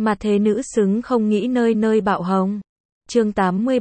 Mà thế nữ xứng không nghĩ nơi nơi bạo hồng. Chương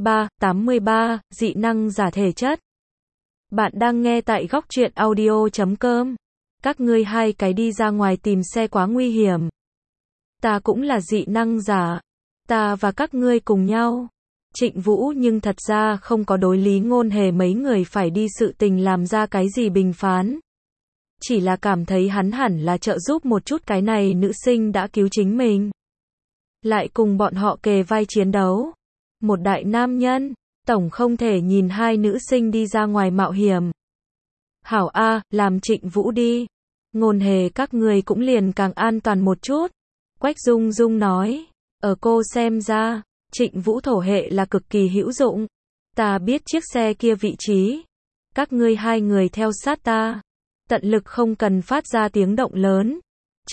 83, dị năng giả thể chất. Bạn đang nghe tại góc truyện audio.com. Các ngươi hai cái đi ra ngoài tìm xe quá nguy hiểm. Ta cũng là dị năng giả. Ta và các ngươi cùng nhau. Trịnh Vũ nhưng thật ra không có đối Lý Ngôn Hề mấy người phải đi sự tình làm ra cái gì bình phán. Chỉ là cảm thấy hắn hẳn là trợ giúp một chút cái này nữ sinh đã cứu chính mình. Lại cùng bọn họ kề vai chiến đấu. Một đại nam nhân, tổng không thể nhìn hai nữ sinh đi ra ngoài mạo hiểm. Hảo A, làm Trịnh Vũ đi. Ngôn Hề các người cũng liền càng an toàn một chút. Quách Dung Dung nói, ở cô xem ra, Trịnh Vũ thổ hệ là cực kỳ hữu dụng. Ta biết chiếc xe kia vị trí. Các ngươi hai người theo sát ta. Tận lực không cần phát ra tiếng động lớn.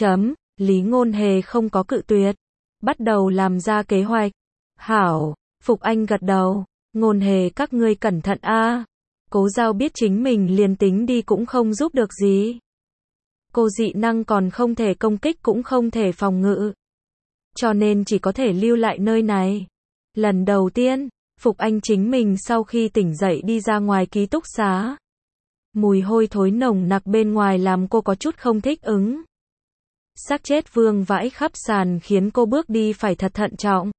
Lý Ngôn Hề không có cự tuyệt. Bắt đầu làm ra kế hoạch. Hảo, Phục Anh gật đầu. Ngôn Hề các ngươi cẩn thận a. Cố Giao biết chính mình liền tính đi cũng không giúp được gì. Cô dị năng còn không thể công kích cũng không thể phòng ngự. Cho nên chỉ có thể lưu lại nơi này. Lần đầu tiên, Phục Anh chính mình sau khi tỉnh dậy đi ra ngoài ký túc xá. Mùi hôi thối nồng nặc bên ngoài làm cô có chút không thích ứng. Xác chết vương vãi khắp sàn khiến cô bước đi phải thật thận trọng.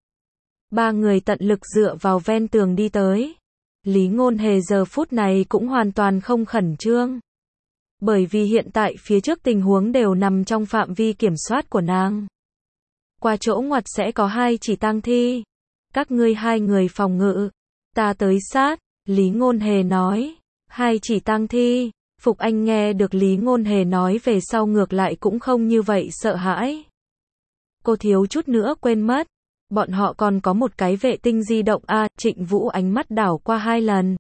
Ba người tận lực dựa vào ven tường đi tới. Lý Ngôn Hề giờ phút này cũng hoàn toàn không khẩn trương. Bởi vì hiện tại phía trước tình huống đều nằm trong phạm vi kiểm soát của nàng. Qua chỗ ngoặt sẽ có hai chỉ tang thi. Các ngươi hai người phòng ngự. Ta tới sát, Lý Ngôn Hề nói. Hai chỉ tang thi. Phục Anh nghe được Lý Ngôn Hề nói về sau ngược lại cũng không như vậy sợ hãi. Cô thiếu chút nữa quên mất. Bọn họ còn có một cái vệ tinh di động a. Trịnh Vũ ánh mắt đảo qua hai lần.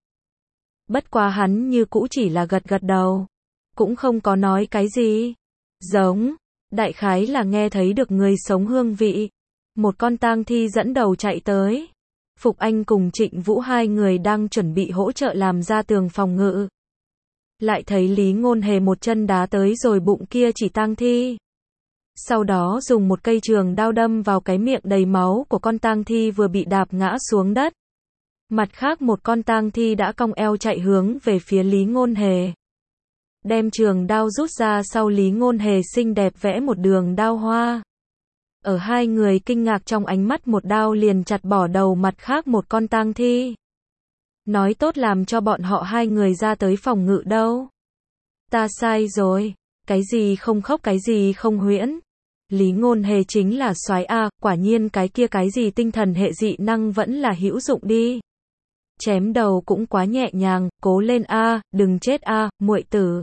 Bất quá hắn như cũ chỉ là gật gật đầu. Cũng không có nói cái gì. Giống. Đại khái là nghe thấy được người sống hương vị. Một con tang thi dẫn đầu chạy tới. Phục Anh cùng Trịnh Vũ hai người đang chuẩn bị hỗ trợ làm ra tường phòng ngự. Lại thấy Lý Ngôn Hề một chân đá tới rồi bụng kia chỉ tang thi. Sau đó dùng một cây trường đao đâm vào cái miệng đầy máu của con tang thi vừa bị đạp ngã xuống đất. Mặt khác một con tang thi đã cong eo chạy hướng về phía Lý Ngôn Hề. Đem trường đao rút ra sau Lý Ngôn Hề xinh đẹp vẽ một đường đao hoa. Ở hai người kinh ngạc trong ánh mắt một đao liền chặt bỏ đầu mặt khác một con tang thi. Nói tốt làm cho bọn họ hai người ra tới phòng ngự đâu. Ta sai rồi. Cái gì không khóc cái gì không huyễn. Lý Ngôn Hề chính là soái a, quả nhiên cái kia cái gì tinh thần hệ dị năng vẫn là hữu dụng đi. Chém đầu cũng quá nhẹ nhàng, cố lên a, đừng chết a, muội tử.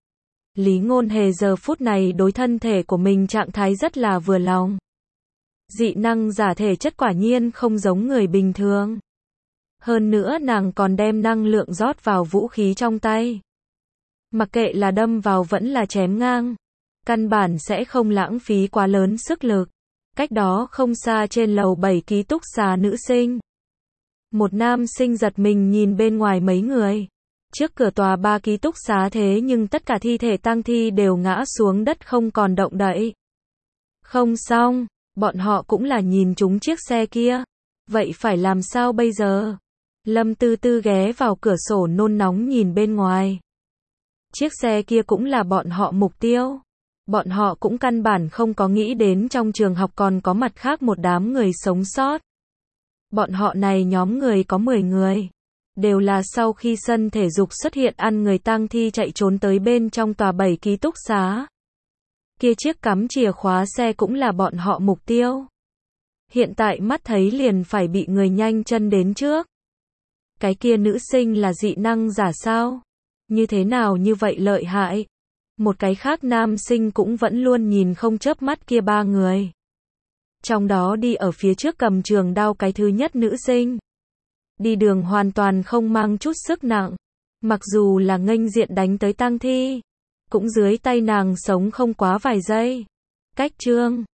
Lý Ngôn Hề giờ phút này đối thân thể của mình trạng thái rất là vừa lòng. Dị năng giả thể chất quả nhiên không giống người bình thường. Hơn nữa nàng còn đem năng lượng rót vào vũ khí trong tay. Mặc kệ là đâm vào vẫn là chém ngang. Căn bản sẽ không lãng phí quá lớn sức lực. Cách đó không xa trên lầu 7 ký túc xá nữ sinh. Một nam sinh giật mình nhìn bên ngoài mấy người. Trước cửa tòa 3 ký túc xá thế nhưng tất cả thi thể tang thi đều ngã xuống đất không còn động đậy. Không xong, bọn họ cũng là nhìn trúng chiếc xe kia. Vậy phải làm sao bây giờ? Lâm Tư Tư ghé vào cửa sổ nôn nóng nhìn bên ngoài. Chiếc xe kia cũng là bọn họ mục tiêu. Bọn họ cũng căn bản không có nghĩ đến trong trường học còn có mặt khác một đám người sống sót. Bọn họ này nhóm người có 10 người. Đều là sau khi sân thể dục xuất hiện ăn người tang thi chạy trốn tới bên trong tòa 7 ký túc xá. Kia chiếc cắm chìa khóa xe cũng là bọn họ mục tiêu. Hiện tại mắt thấy liền phải bị người nhanh chân đến trước. Cái kia nữ sinh là dị năng giả sao? Như thế nào như vậy lợi hại? Một cái khác nam sinh cũng vẫn luôn nhìn không chớp mắt kia ba người. Trong đó đi ở phía trước cầm trường đao cái thứ nhất nữ sinh. Đi đường hoàn toàn không mang chút sức nặng. Mặc dù là nghênh diện đánh tới tang thi. Cũng dưới tay nàng sống không quá vài giây. Cách chương